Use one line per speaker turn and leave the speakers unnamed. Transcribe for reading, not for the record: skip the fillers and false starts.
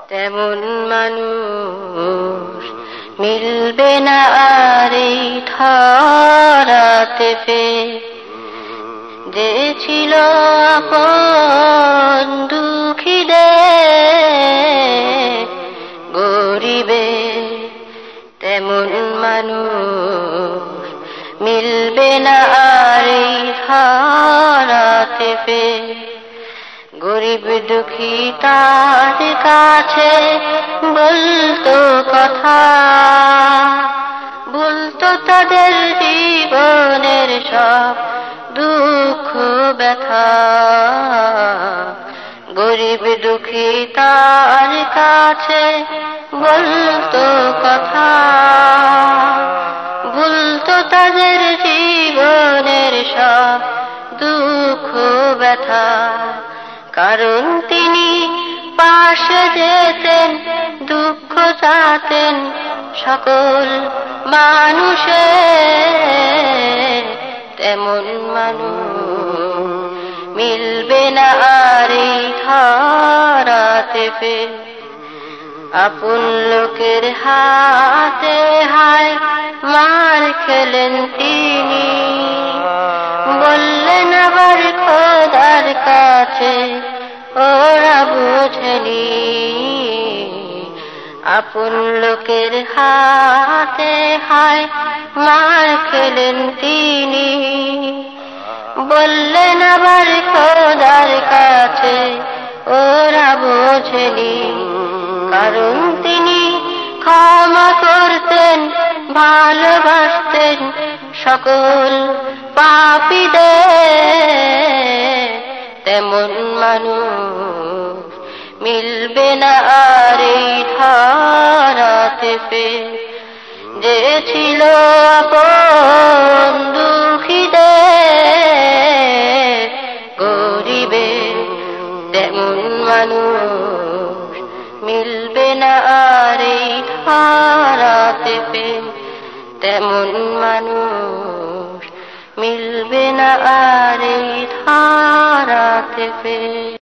তেমন মানুষ মিলবে না আর এই ধরাতে ফের। যে ছিল আপন দুঃখীদের গরিবে, তেমন মানুষ মিলবে না আর এই ধরাতে ফের। গরিব দুঃখী তার কাছে বলতো কথা, বলতো তাদের জীবনের সব দুঃখ ব্যথা। গরিব দুঃখী তার কাছে বলতো কথা, বলতো তাদের জীবনের সব দুঃখ ব্যথা। কারণ তিনি পাশে যেতেন, দুঃখ চাতেন সকল মানুষের। তেমন মানুষ মিলবে না আর এই ধরাতে ফের। আপন লোকের হাতে হায় মার খেলেন তিনি, বললেন আবার খোদার কাছে ওরা বোঝেনি। আপন লোকের হাতে হায় মার খেলেন তিনি, বললেন আবার খোদার কাছে ওরা বোঝেনি। কারণ তিনি ক্ষমা করতেন, ভালোবাসতেন সকল পাপীদের। তেমন মানুষ মিলবে না আর এই ধরাতে ফের। যে ছিল আপন দুঃখীদের গরিবের, তেমন মানুষ মিলবে না আর এই ধরাতে ফের। তেমন মানুষ মিলবে না আর এই ধরাতে ফের।